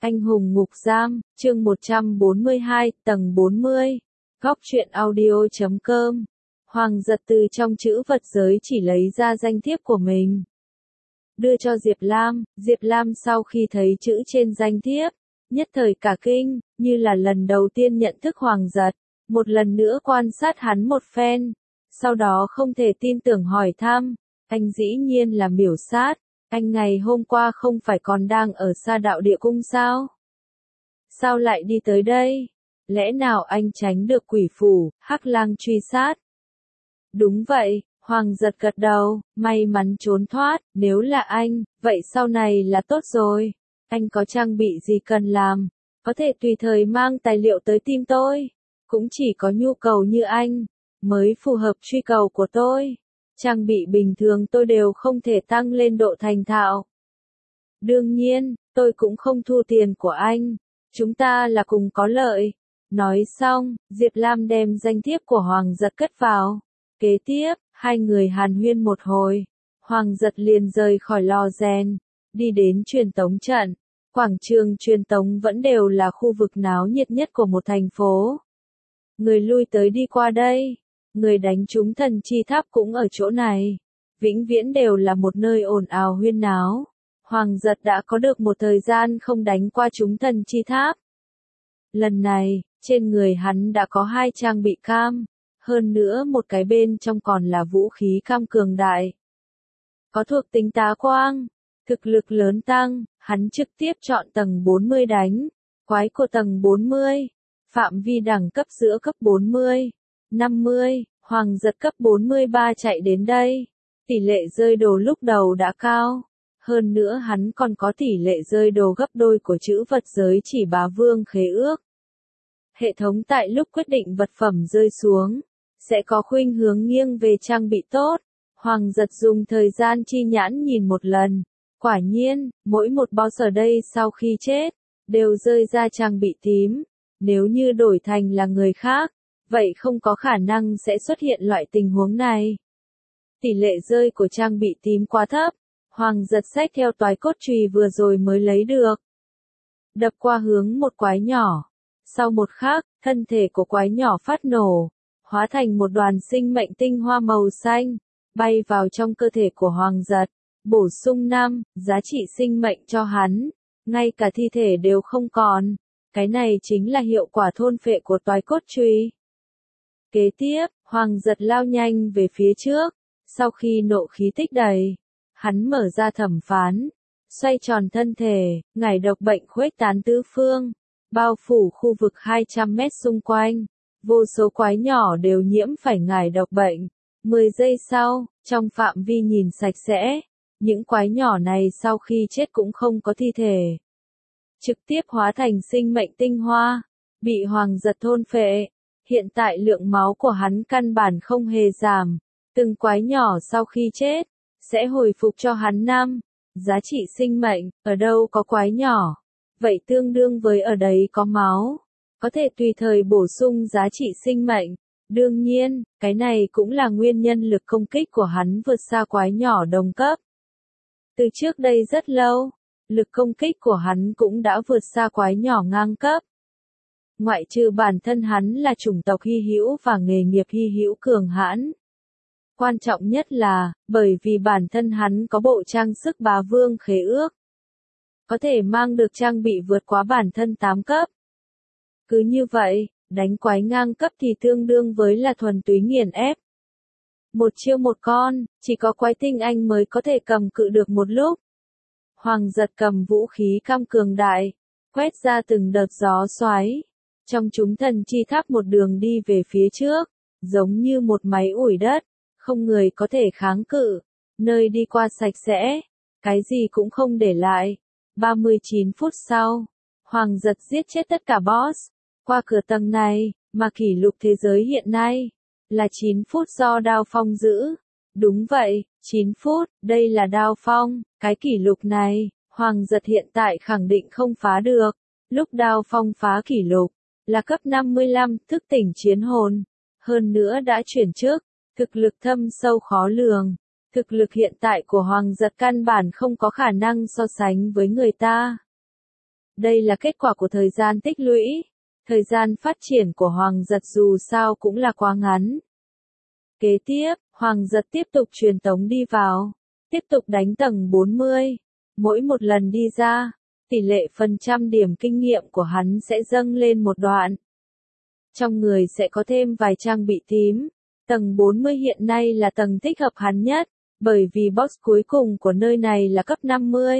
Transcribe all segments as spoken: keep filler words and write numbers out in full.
Anh hùng ngục giam, chương một trăm bốn mươi hai, tầng bốn mươi. Góc truyện audio chấm com. Hoàng giật từ trong chữ vật giới chỉ lấy ra danh thiếp của mình. Đưa cho Diệp Lam, Diệp Lam sau khi thấy chữ trên danh thiếp, nhất thời cả kinh, như là lần đầu tiên nhận thức Hoàng giật, một lần nữa quan sát hắn một phen, sau đó không thể tin tưởng hỏi thăm, anh dĩ nhiên là Miểu Sát. Anh ngày hôm qua không phải còn đang ở Sa Đạo Địa Cung sao? Sao lại đi tới đây? Lẽ nào anh tránh được quỷ phủ, Hắc Lang truy sát? Đúng vậy, Hoàng giật gật đầu, may mắn trốn thoát, nếu là anh, vậy sau này là tốt rồi. Anh có trang bị gì cần làm? Có thể tùy thời mang tài liệu tới tìm tôi. Cũng chỉ có nhu cầu như anh, mới phù hợp truy cầu của tôi. Trang bị bình thường tôi đều không thể tăng lên độ thành thạo. Đương nhiên, tôi cũng không thu tiền của anh. Chúng ta là cùng có lợi. Nói xong, Diệp Lam đem danh thiếp của Hoàng giật cất vào. Kế tiếp, hai người hàn huyên một hồi. Hoàng giật liền rời khỏi lò rèn, đi đến truyền tống trận. Quảng trường truyền tống vẫn đều là khu vực náo nhiệt nhất của một thành phố. Người lui tới đi qua đây. Người đánh trúng thần chi tháp cũng ở chỗ này. Vĩnh viễn đều là một nơi ồn ào huyên náo. Hoàng giật đã có được một thời gian không đánh qua trúng thần chi tháp. Lần này, trên người hắn đã có hai trang bị cam. Hơn nữa một cái bên trong còn là vũ khí cam cường đại. Có thuộc tính tá quang. Thực lực lớn tăng, hắn trực tiếp chọn tầng bốn mươi đánh. Quái của tầng bốn mươi. Phạm vi đẳng cấp giữa cấp bốn mươi. năm mươi, Hoàng giật cấp bốn mươi ba chạy đến đây. Tỷ lệ rơi đồ lúc đầu đã cao. Hơn nữa hắn còn có tỷ lệ rơi đồ gấp đôi của chữ vật giới chỉ bá vương khế ước. Hệ thống tại lúc quyết định vật phẩm rơi xuống, sẽ có khuynh hướng nghiêng về trang bị tốt. Hoàng giật dùng thời gian chi nhãn nhìn một lần. Quả nhiên, mỗi một boss ở đây sau khi chết, đều rơi ra trang bị tím. Nếu như đổi thành là người khác, vậy không có khả năng sẽ xuất hiện loại tình huống này. Tỷ lệ rơi của trang bị tím quá thấp. Hoàng giật xách theo toái cốt chùy vừa rồi mới lấy được. Đập qua hướng một quái nhỏ. Sau một khắc, thân thể của quái nhỏ phát nổ, hóa thành một đoàn sinh mệnh tinh hoa màu xanh, bay vào trong cơ thể của Hoàng giật, bổ sung năm, giá trị sinh mệnh cho hắn, ngay cả thi thể đều không còn. Cái này chính là hiệu quả thôn phệ của toái cốt chùy. Kế tiếp, Hoàng giật lao nhanh về phía trước, sau khi nộ khí tích đầy, hắn mở ra thẩm phán, xoay tròn thân thể, ngải độc bệnh khuếch tán tứ phương, bao phủ khu vực hai trăm mét xung quanh, vô số quái nhỏ đều nhiễm phải ngải độc bệnh. mười giây sau, trong phạm vi nhìn sạch sẽ, những quái nhỏ này sau khi chết cũng không có thi thể. Trực tiếp hóa thành sinh mệnh tinh hoa, bị Hoàng giật thôn phệ. Hiện tại lượng máu của hắn căn bản không hề giảm. Từng quái nhỏ sau khi chết, sẽ hồi phục cho hắn năm. Giá trị sinh mệnh, ở đâu có quái nhỏ, vậy tương đương với ở đấy có máu. Có thể tùy thời bổ sung giá trị sinh mệnh. Đương nhiên, cái này cũng là nguyên nhân lực công kích của hắn vượt xa quái nhỏ đồng cấp. Từ trước đây rất lâu, lực công kích của hắn cũng đã vượt xa quái nhỏ ngang cấp. Ngoại trừ bản thân hắn là chủng tộc hy hữu và nghề nghiệp hy hữu cường hãn. Quan trọng nhất là, bởi vì bản thân hắn có bộ trang sức bá vương khế ước. Có thể mang được trang bị vượt quá bản thân tám cấp. Cứ như vậy, đánh quái ngang cấp thì tương đương với là thuần túy nghiền ép. Một chiêu một con, chỉ có quái tinh anh mới có thể cầm cự được một lúc. Hoàng giật cầm vũ khí cam cường đại, quét ra từng đợt gió xoáy. Trong chúng thần chi tháp một đường đi về phía trước, giống như một máy ủi đất, không người có thể kháng cự, nơi đi qua sạch sẽ, cái gì cũng không để lại. ba mươi chín phút sau, Hoàng giật giết chết tất cả boss, qua cửa tầng này, mà kỷ lục thế giới hiện nay, là chín phút do Đao Phong giữ. Đúng vậy, chín phút, đây là Đao Phong, cái kỷ lục này, Hoàng giật hiện tại khẳng định không phá được. Lúc Đao Phong phá kỷ lục, là cấp năm mươi lăm, thức tỉnh chiến hồn. Hơn nữa đã chuyển chức, thực lực thâm sâu khó lường. Thực lực hiện tại của Hoàng giật căn bản không có khả năng so sánh với người ta. Đây là kết quả của thời gian tích lũy. Thời gian phát triển của Hoàng Giật dù sao cũng là quá ngắn. Kế tiếp, Hoàng Giật tiếp tục truyền tống đi vào. Tiếp tục đánh tầng bốn mươi. Mỗi một lần đi ra, tỷ lệ phần trăm điểm kinh nghiệm của hắn sẽ dâng lên một đoạn. Trong người sẽ có thêm vài trang bị tím. Tầng bốn mươi hiện nay là tầng thích hợp hắn nhất, bởi vì boss cuối cùng của nơi này là cấp năm mươi.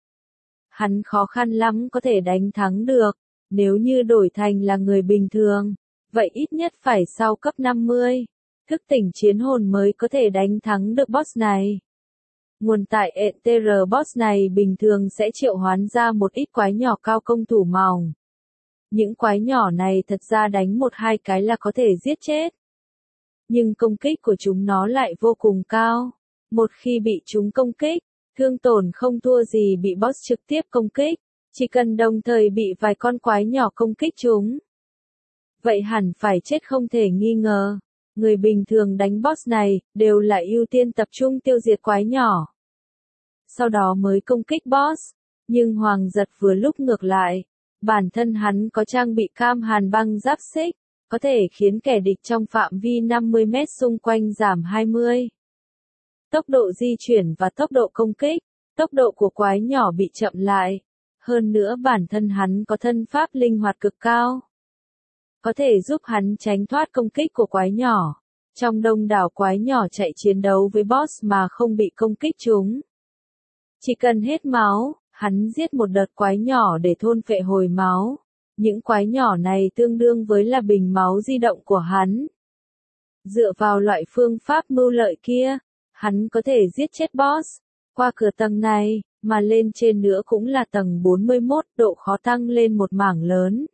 Hắn khó khăn lắm có thể đánh thắng được, nếu như đổi thành là người bình thường, vậy ít nhất phải sau cấp năm mươi. Thức tỉnh chiến hồn mới có thể đánh thắng được boss này. Nguồn tại e tê rờ boss này bình thường sẽ triệu hoán ra một ít quái nhỏ cao công thủ mỏng. Những quái nhỏ này thật ra đánh một hai cái là có thể giết chết. Nhưng công kích của chúng nó lại vô cùng cao. Một khi bị chúng công kích, thương tổn không thua gì bị boss trực tiếp công kích, chỉ cần đồng thời bị vài con quái nhỏ công kích chúng. Vậy hẳn phải chết không thể nghi ngờ. Người bình thường đánh boss này, đều là ưu tiên tập trung tiêu diệt quái nhỏ. Sau đó mới công kích boss. Nhưng Hoàng Giật vừa lúc ngược lại. Bản thân hắn có trang bị cam hàn băng giáp xích, có thể khiến kẻ địch trong phạm vi năm mươi mét xung quanh giảm hai mươi. Tốc độ di chuyển và tốc độ công kích, tốc độ của quái nhỏ bị chậm lại. Hơn nữa bản thân hắn có thân pháp linh hoạt cực cao. Có thể giúp hắn tránh thoát công kích của quái nhỏ. Trong đông đảo quái nhỏ chạy chiến đấu với boss mà không bị công kích chúng. Chỉ cần hết máu, hắn giết một đợt quái nhỏ để thôn phệ hồi máu. Những quái nhỏ này tương đương với là bình máu di động của hắn. Dựa vào loại phương pháp mưu lợi kia, hắn có thể giết chết boss. Qua cửa tầng này, mà lên trên nữa cũng là tầng bốn mươi mốt, độ khó tăng lên một mảng lớn.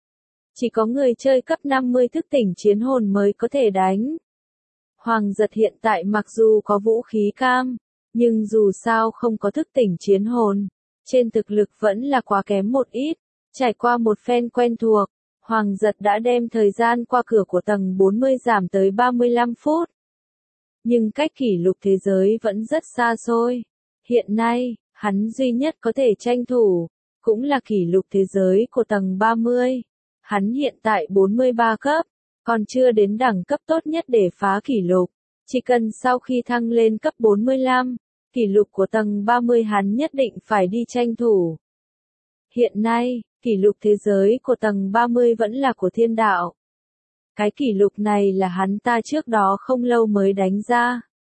Chỉ có người chơi cấp năm mươi thức tỉnh chiến hồn mới có thể đánh. Hoàng Giật hiện tại mặc dù có vũ khí cam, nhưng dù sao không có thức tỉnh chiến hồn, trên thực lực vẫn là quá kém một ít. Trải qua một phen quen thuộc, Hoàng Giật đã đem thời gian qua cửa của tầng bốn mươi giảm tới ba mươi lăm phút. Nhưng cách kỷ lục thế giới vẫn rất xa xôi. Hiện nay, hắn duy nhất có thể tranh thủ, cũng là kỷ lục thế giới của tầng ba mươi. Hắn hiện tại bốn mươi ba cấp, còn chưa đến đẳng cấp tốt nhất để phá kỷ lục. Chỉ cần sau khi thăng lên cấp bốn mươi lăm, kỷ lục của tầng ba mươi hắn nhất định phải đi tranh thủ. Hiện nay, kỷ lục thế giới của tầng ba mươi vẫn là của thiên đạo. Cái kỷ lục này là hắn ta trước đó không lâu mới đánh ra.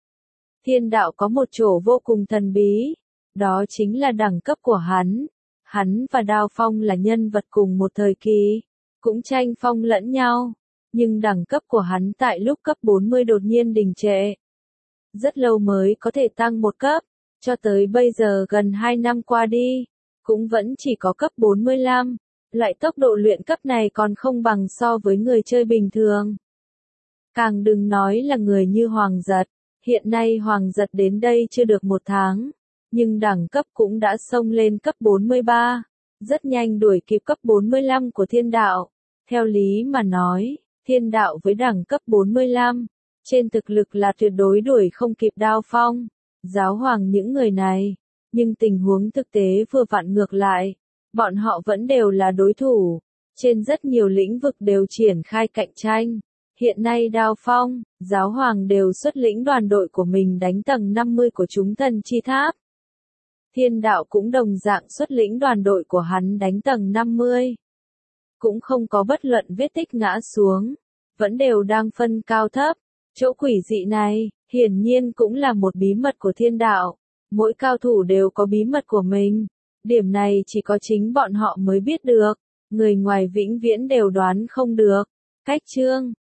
Thiên đạo có một chỗ vô cùng thần bí, đó chính là đẳng cấp của hắn. Hắn và Đao Phong là nhân vật cùng một thời kỳ, cũng tranh phong lẫn nhau, nhưng đẳng cấp của hắn tại lúc cấp bốn mươi đột nhiên đình trệ. Rất lâu mới có thể tăng một cấp, cho tới bây giờ gần hai năm qua đi, cũng vẫn chỉ có cấp bốn mươi lăm, loại tốc độ luyện cấp này còn không bằng so với người chơi bình thường. Càng đừng nói là người như Hoàng Giật, hiện nay Hoàng Giật đến đây chưa được một tháng, nhưng đẳng cấp cũng đã xông lên cấp bốn mươi ba, rất nhanh đuổi kịp cấp bốn mươi lăm của thiên đạo. Theo lý mà nói, thiên đạo với đẳng cấp bốn mươi lăm, trên thực lực là tuyệt đối đuổi không kịp Đao Phong, Giáo Hoàng những người này, nhưng tình huống thực tế vừa vặn ngược lại, bọn họ vẫn đều là đối thủ, trên rất nhiều lĩnh vực đều triển khai cạnh tranh. Hiện nay Đao Phong, Giáo Hoàng đều xuất lĩnh đoàn đội của mình đánh tầng năm mươi của chúng thần chi tháp. Thiên đạo cũng đồng dạng xuất lĩnh đoàn đội của hắn đánh tầng năm mươi. Cũng không có bất luận vết tích ngã xuống, vẫn đều đang phân cao thấp. Chỗ quỷ dị này, hiển nhiên cũng là một bí mật của thiên đạo. Mỗi cao thủ đều có bí mật của mình. Điểm này chỉ có chính bọn họ mới biết được. Người ngoài vĩnh viễn đều đoán không được. Cách chương